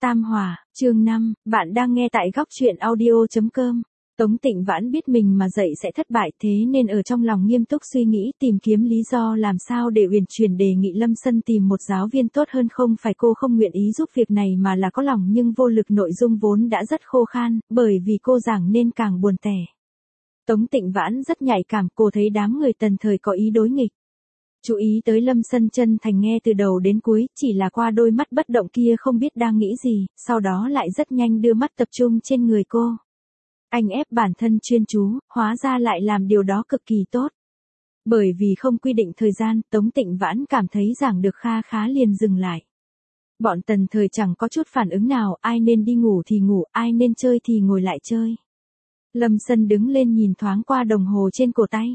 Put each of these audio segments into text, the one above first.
Tam Hòa, chương 5, bạn đang nghe tại góc truyện audio.com. Tống Tịnh Vãn biết mình mà dạy sẽ thất bại, thế nên ở trong lòng nghiêm túc suy nghĩ tìm kiếm lý do làm sao để uyển chuyển đề nghị Lâm Sân tìm một giáo viên tốt hơn. Không phải cô không nguyện ý giúp việc này mà là có lòng nhưng vô lực, nội dung vốn đã rất khô khan, bởi vì cô giảng nên càng buồn tẻ. Tống Tịnh Vãn rất nhạy cảm, cô thấy đám người Tần thời có ý đối nghịch. Chú ý tới Lâm Sân chân thành nghe từ đầu đến cuối, chỉ là qua đôi mắt bất động kia không biết đang nghĩ gì, sau đó lại rất nhanh đưa mắt tập trung trên người cô. Anh ép bản thân chuyên chú, hóa ra lại làm điều đó cực kỳ tốt. Bởi vì không quy định thời gian, Tống Tịnh Vãn cảm thấy giảng được kha khá liền dừng lại. Bọn Tần thời chẳng có chút phản ứng nào, ai nên đi ngủ thì ngủ, ai nên chơi thì ngồi lại chơi. Lâm Sân đứng lên nhìn thoáng qua đồng hồ trên cổ tay.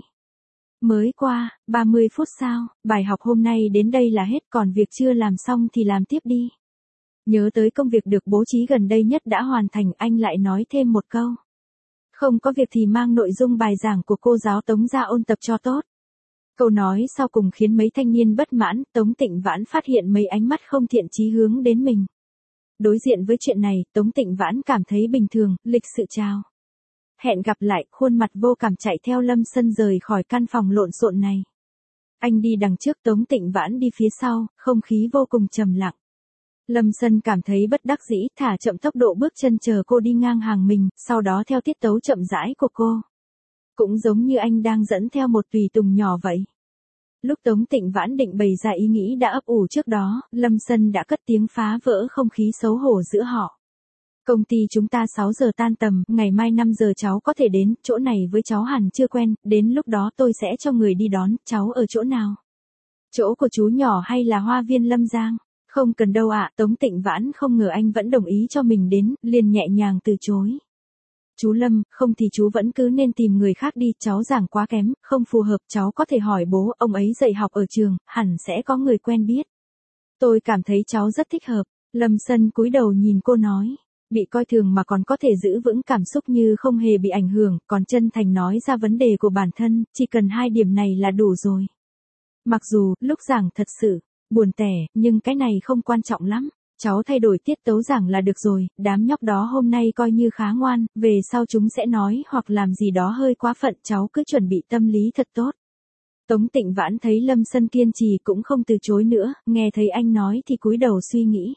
Mới qua, 30 phút sao, bài học hôm nay đến đây là hết, còn việc chưa làm xong thì làm tiếp đi. Nhớ tới công việc được bố trí gần đây nhất đã hoàn thành, anh lại nói thêm một câu. Không có việc thì mang nội dung bài giảng của cô giáo Tống ra ôn tập cho tốt. Câu nói sau cùng khiến mấy thanh niên bất mãn, Tống Tịnh Vãn phát hiện mấy ánh mắt không thiện chí hướng đến mình. Đối diện với chuyện này, Tống Tịnh Vãn cảm thấy bình thường, lịch sự chào. Hẹn gặp lại, khuôn mặt vô cảm chạy theo Lâm Sân rời khỏi căn phòng lộn xộn này. Anh đi đằng trước, Tống Tịnh Vãn đi phía sau, không khí vô cùng trầm lặng. Lâm Sân cảm thấy bất đắc dĩ, thả chậm tốc độ bước chân chờ cô đi ngang hàng mình, sau đó theo tiết tấu chậm rãi của cô. Cũng giống như anh đang dẫn theo một tùy tùng nhỏ vậy. Lúc Tống Tịnh Vãn định bày ra ý nghĩ đã ấp ủ trước đó, Lâm Sân đã cất tiếng phá vỡ không khí xấu hổ giữa họ. Công ty chúng ta 6 giờ tan tầm, ngày mai 5 giờ cháu có thể đến, chỗ này với cháu hẳn chưa quen, đến lúc đó tôi sẽ cho người đi đón, cháu ở chỗ nào? Chỗ của chú nhỏ hay là hoa viên Lâm Giang? Không cần đâu ạ, Tống Tịnh Vãn không ngờ anh vẫn đồng ý cho mình đến, liền nhẹ nhàng từ chối. Chú Lâm, không thì chú vẫn cứ nên tìm người khác đi, cháu giảng quá kém, không phù hợp, cháu có thể hỏi bố, ông ấy dạy học ở trường, hẳn sẽ có người quen biết. Tôi cảm thấy cháu rất thích hợp. Lâm Sân cúi đầu nhìn cô nói. Bị coi thường mà còn có thể giữ vững cảm xúc như không hề bị ảnh hưởng, còn chân thành nói ra vấn đề của bản thân, chỉ cần 2 điểm này là đủ rồi. Mặc dù, lúc giảng thật sự, buồn tẻ, nhưng cái này không quan trọng lắm. Cháu thay đổi tiết tấu giảng là được rồi, đám nhóc đó hôm nay coi như khá ngoan, về sau chúng sẽ nói hoặc làm gì đó hơi quá phận, cháu cứ chuẩn bị tâm lý thật tốt. Tống Tịnh Vãn thấy Lâm Sân kiên trì cũng không từ chối nữa, nghe thấy anh nói thì cúi đầu suy nghĩ.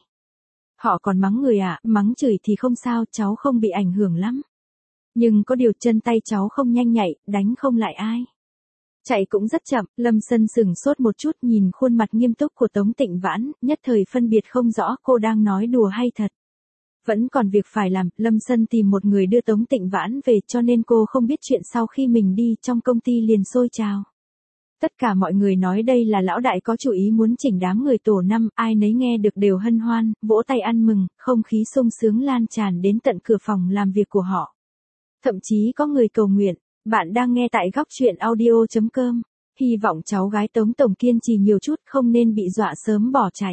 Họ còn mắng người à, mắng chửi thì không sao, cháu không bị ảnh hưởng lắm. Nhưng có điều chân tay cháu không nhanh nhạy, đánh không lại ai. Chạy cũng rất chậm, Lâm Sân sửng sốt một chút nhìn khuôn mặt nghiêm túc của Tống Tịnh Vãn, nhất thời phân biệt không rõ cô đang nói đùa hay thật. Vẫn còn việc phải làm, Lâm Sân tìm một người đưa Tống Tịnh Vãn về cho nên cô không biết chuyện sau khi mình đi trong công ty liền sôi trào. Tất cả mọi người nói đây là lão đại có chủ ý muốn chỉnh đám người tổ 5, ai nấy nghe được đều hân hoan, vỗ tay ăn mừng, không khí sung sướng lan tràn đến tận cửa phòng làm việc của họ. Thậm chí có người cầu nguyện, bạn đang nghe tại góc truyện audio.com, hy vọng cháu gái Tống Tổng kiên trì nhiều chút không nên bị dọa sớm bỏ chạy.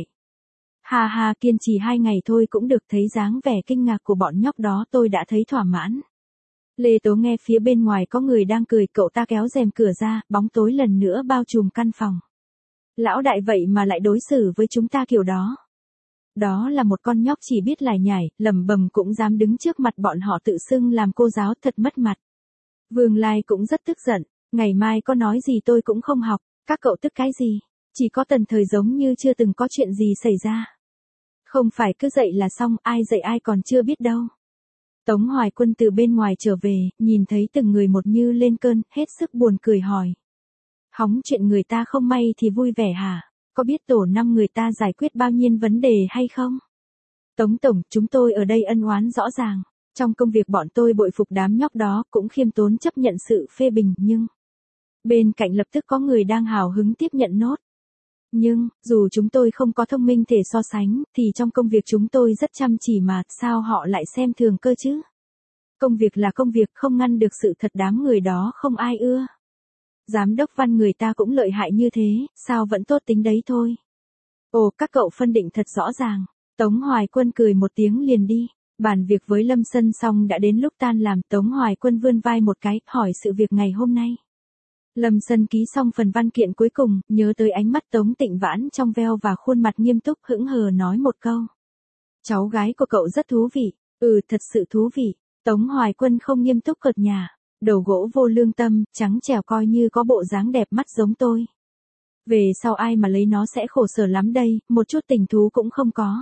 Ha ha, kiên trì 2 ngày thôi cũng được, thấy dáng vẻ kinh ngạc của bọn nhóc đó tôi đã thấy thỏa mãn. Lê Tố nghe phía bên ngoài có người đang cười, cậu ta kéo rèm cửa ra, bóng tối lần nữa bao trùm căn phòng. Lão đại vậy mà lại đối xử với chúng ta kiểu đó. Đó là một con nhóc chỉ biết lải nhải, lẩm bẩm cũng dám đứng trước mặt bọn họ tự xưng làm cô giáo, thật mất mặt. Vương Lai cũng rất tức giận, ngày mai có nói gì tôi cũng không học, các cậu tức cái gì, chỉ có Tần thời giống như chưa từng có chuyện gì xảy ra. Không phải cứ dạy là xong, ai dạy ai còn chưa biết đâu. Tống Hoài Quân từ bên ngoài trở về, nhìn thấy từng người một như lên cơn, hết sức buồn cười hỏi. Hóng chuyện người ta không may thì vui vẻ hả? Có biết tổ 5 người ta giải quyết bao nhiêu vấn đề hay không? Tống Tổng, chúng tôi ở đây ân oán rõ ràng. Trong công việc bọn tôi bội phục đám nhóc đó, cũng khiêm tốn chấp nhận sự phê bình, nhưng bên cạnh lập tức có người đang hào hứng tiếp nhận nốt. Nhưng, dù chúng tôi không có thông minh thể so sánh, thì trong công việc chúng tôi rất chăm chỉ mà, sao họ lại xem thường cơ chứ? Công việc là công việc, không ngăn được sự thật, đám người đó không ai ưa. Giám đốc Văn người ta cũng lợi hại như thế, sao vẫn tốt tính đấy thôi. Ồ, các cậu phân định thật rõ ràng. Tống Hoài Quân cười một tiếng liền đi. Bàn việc với Lâm Sân xong đã đến lúc tan làm, Tống Hoài Quân vươn vai một cái, hỏi sự việc ngày hôm nay. Lâm Sân ký xong phần văn kiện cuối cùng, nhớ tới ánh mắt Tống Tịnh Vãn trong veo và khuôn mặt nghiêm túc hững hờ nói một câu. Cháu gái của cậu rất thú vị. Ừ, thật sự thú vị. Tống Hoài Quân không nghiêm túc cợt nhả. Đầu gỗ vô lương tâm, trắng trẻo coi như có bộ dáng đẹp mắt giống tôi. Về sau ai mà lấy nó sẽ khổ sở lắm đây, một chút tình thú cũng không có.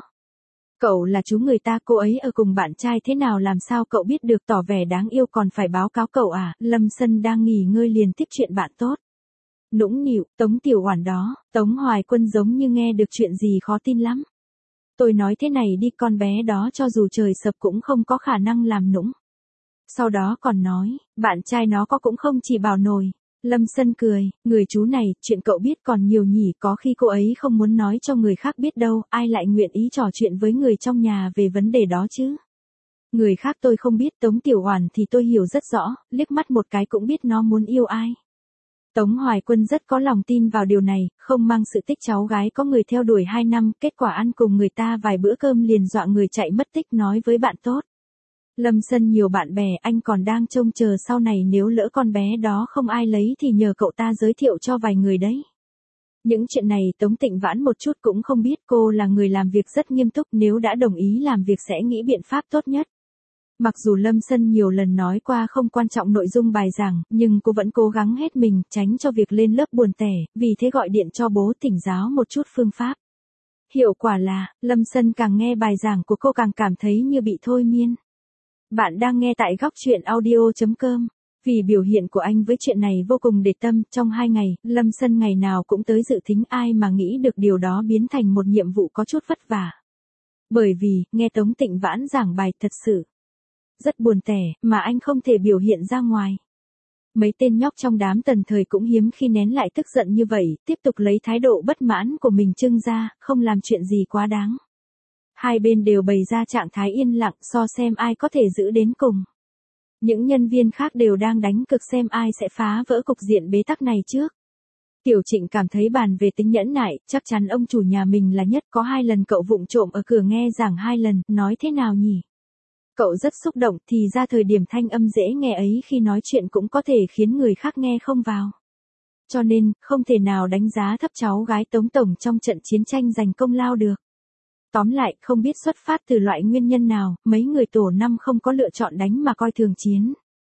Cậu là chú người ta, cô ấy ở cùng bạn trai thế nào làm sao cậu biết được, tỏ vẻ đáng yêu còn phải báo cáo cậu à. Lâm Sân đang nghỉ ngơi liền tiếp chuyện bạn tốt. Nũng nịu, Tống Tiểu Oản đó. Tống Hoài Quân giống như nghe được chuyện gì khó tin lắm. Tôi nói thế này đi, con bé đó cho dù trời sập cũng không có khả năng làm nũng. Sau đó còn nói, bạn trai nó có cũng không chỉ bảo nổi. Lâm Sân cười, người chú này, chuyện cậu biết còn nhiều nhỉ, có khi cô ấy không muốn nói cho người khác biết đâu, ai lại nguyện ý trò chuyện với người trong nhà về vấn đề đó chứ. Người khác tôi không biết, Tống Tiểu Oản thì tôi hiểu rất rõ, liếc mắt một cái cũng biết nó muốn yêu ai. Tống Hoài Quân rất có lòng tin vào điều này, không mang sự tích cháu gái có người theo đuổi 2 năm, kết quả ăn cùng người ta vài bữa cơm liền dọa người chạy mất tích nói với bạn tốt. Lâm Sân nhiều bạn bè, anh còn đang trông chờ sau này nếu lỡ con bé đó không ai lấy thì nhờ cậu ta giới thiệu cho vài người đấy. Những chuyện này Tống Tịnh Vãn một chút cũng không biết, cô là người làm việc rất nghiêm túc, nếu đã đồng ý làm việc sẽ nghĩ biện pháp tốt nhất. Mặc dù Lâm Sân nhiều lần nói qua không quan trọng nội dung bài giảng, nhưng cô vẫn cố gắng hết mình, tránh cho việc lên lớp buồn tẻ, vì thế gọi điện cho bố thỉnh giáo một chút phương pháp. Hiệu quả là, Lâm Sân càng nghe bài giảng của cô càng cảm thấy như bị thôi miên. Bạn đang nghe tại góc truyện audio.com. Vì biểu hiện của anh với chuyện này vô cùng để tâm, trong 2 ngày, Lâm Sân ngày nào cũng tới dự thính, ai mà nghĩ được điều đó biến thành một nhiệm vụ có chút vất vả. Bởi vì, nghe Tống Tịnh Vãn giảng bài thật sự rất buồn tẻ, mà anh không thể biểu hiện ra ngoài. Mấy tên nhóc trong đám Tần Thời cũng hiếm khi nén lại tức giận như vậy, tiếp tục lấy thái độ bất mãn của mình trưng ra, không làm chuyện gì quá đáng. Hai bên đều bày ra trạng thái yên lặng so xem ai có thể giữ đến cùng. Những nhân viên khác đều đang đánh cực xem ai sẽ phá vỡ cục diện bế tắc này trước. Tiểu Trịnh cảm thấy bàn về tính nhẫn nại, chắc chắn ông chủ nhà mình là nhất, có 2 lần cậu vụng trộm ở cửa nghe giảng 2 lần, nói thế nào nhỉ? Cậu rất xúc động, thì ra thời điểm thanh âm dễ nghe ấy khi nói chuyện cũng có thể khiến người khác nghe không vào. Cho nên, không thể nào đánh giá thấp cháu gái Tống Tổng trong trận chiến tranh giành công lao được. Tóm lại, không biết xuất phát từ loại nguyên nhân nào, mấy người tổ 5 không có lựa chọn đánh mà coi thường chiến.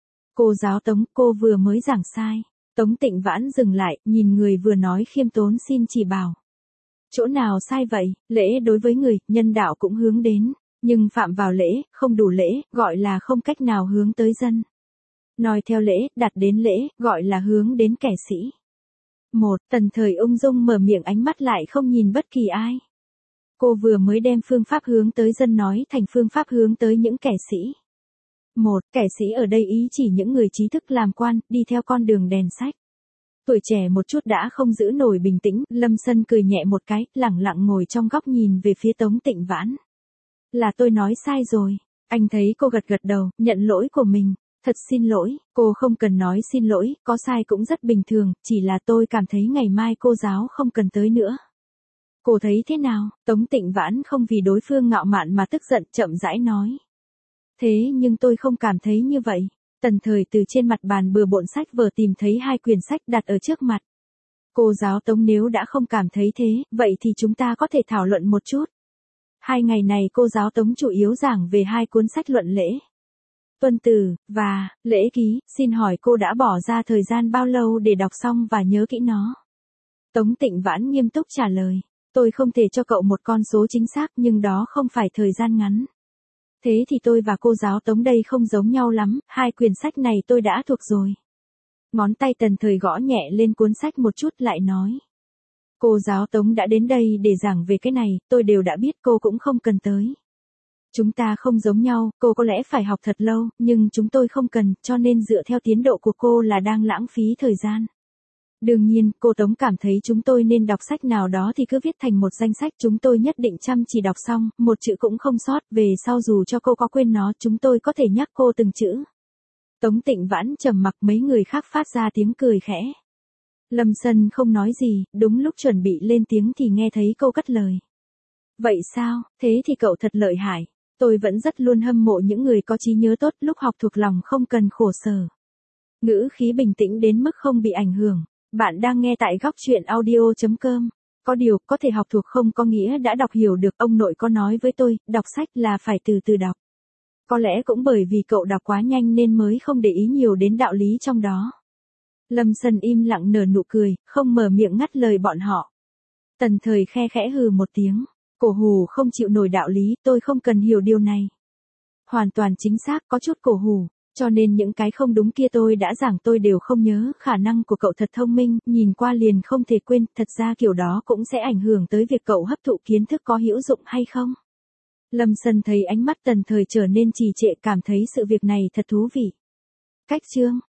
Cô giáo Tống, cô vừa mới giảng sai. Tống Tịnh Vãn dừng lại, nhìn người vừa nói khiêm tốn xin chỉ bảo. Chỗ nào sai vậy, lễ đối với người, nhân đạo cũng hướng đến. Nhưng phạm vào lễ, không đủ lễ, gọi là không cách nào hướng tới dân. Nói theo lễ, đặt đến lễ, gọi là hướng đến kẻ sĩ. Tần Thời ung dung mở miệng, ánh mắt lại không nhìn bất kỳ ai. Cô vừa mới đem phương pháp hướng tới dân nói thành phương pháp hướng tới những kẻ sĩ. Kẻ sĩ ở đây ý chỉ những người trí thức làm quan, đi theo con đường đèn sách. Tuổi trẻ một chút đã không giữ nổi bình tĩnh, Lâm Sân cười nhẹ một cái, lẳng lặng ngồi trong góc nhìn về phía Tống Tịnh Vãn. Là tôi nói sai rồi. Anh thấy cô gật gật đầu, nhận lỗi của mình. Thật xin lỗi, cô không cần nói xin lỗi, có sai cũng rất bình thường, chỉ là tôi cảm thấy ngày mai cô giáo không cần tới nữa. Cô thấy thế nào? Tống Tịnh Vãn không vì đối phương ngạo mạn mà tức giận, chậm rãi nói. Thế nhưng tôi không cảm thấy như vậy. Tần Thời từ trên mặt bàn bừa bộn sách vở tìm thấy 2 quyển sách đặt ở trước mặt. Cô giáo Tống nếu đã không cảm thấy thế, vậy thì chúng ta có thể thảo luận một chút. 2 ngày này cô giáo Tống chủ yếu giảng về 2 cuốn sách luận lễ. Tuân từ, và, lễ ký, xin hỏi cô đã bỏ ra thời gian bao lâu để đọc xong và nhớ kỹ nó? Tống Tịnh Vãn nghiêm túc trả lời. Tôi không thể cho cậu một con số chính xác nhưng đó không phải thời gian ngắn. Thế thì tôi và cô giáo Tống đây không giống nhau lắm, 2 quyển sách này tôi đã thuộc rồi. Ngón tay Tần Thời gõ nhẹ lên cuốn sách một chút lại nói. Cô giáo Tống đã đến đây để giảng về cái này, tôi đều đã biết, cô cũng không cần tới. Chúng ta không giống nhau, cô có lẽ phải học thật lâu, nhưng chúng tôi không cần, cho nên dựa theo tiến độ của cô là đang lãng phí thời gian. Đương nhiên, cô Tống cảm thấy chúng tôi nên đọc sách nào đó thì cứ viết thành một danh sách, chúng tôi nhất định chăm chỉ đọc xong, một chữ cũng không sót, về sau dù cho cô có quên nó, chúng tôi có thể nhắc cô từng chữ. Tống Tịnh Vãn trầm mặc, mấy người khác phát ra tiếng cười khẽ. Lâm Sân không nói gì, đúng lúc chuẩn bị lên tiếng thì nghe thấy cô cất lời. Vậy sao, thế thì cậu thật lợi hại. Tôi vẫn rất luôn hâm mộ những người có trí nhớ tốt, lúc học thuộc lòng không cần khổ sở. Ngữ khí bình tĩnh đến mức không bị ảnh hưởng. Bạn đang nghe tại góc truyện audio.com. Có điều, có thể học thuộc không có nghĩa đã đọc hiểu được, ông nội có nói với tôi, đọc sách là phải từ từ đọc. Có lẽ cũng bởi vì cậu đọc quá nhanh nên mới không để ý nhiều đến đạo lý trong đó. Lâm Sân im lặng nở nụ cười, không mở miệng ngắt lời bọn họ. Tần Thời khe khẽ hừ một tiếng. Cổ hủ không chịu nổi đạo lý, tôi không cần hiểu điều này. Hoàn toàn chính xác, có chút cổ hủ. Cho nên những cái không đúng kia tôi đã giảng tôi đều không nhớ, khả năng của cậu thật thông minh, nhìn qua liền không thể quên, thật ra kiểu đó cũng sẽ ảnh hưởng tới việc cậu hấp thụ kiến thức có hữu dụng hay không. Lâm Sân thấy ánh mắt Tần Thời trở nên trì trệ, cảm thấy sự việc này thật thú vị. Cách chương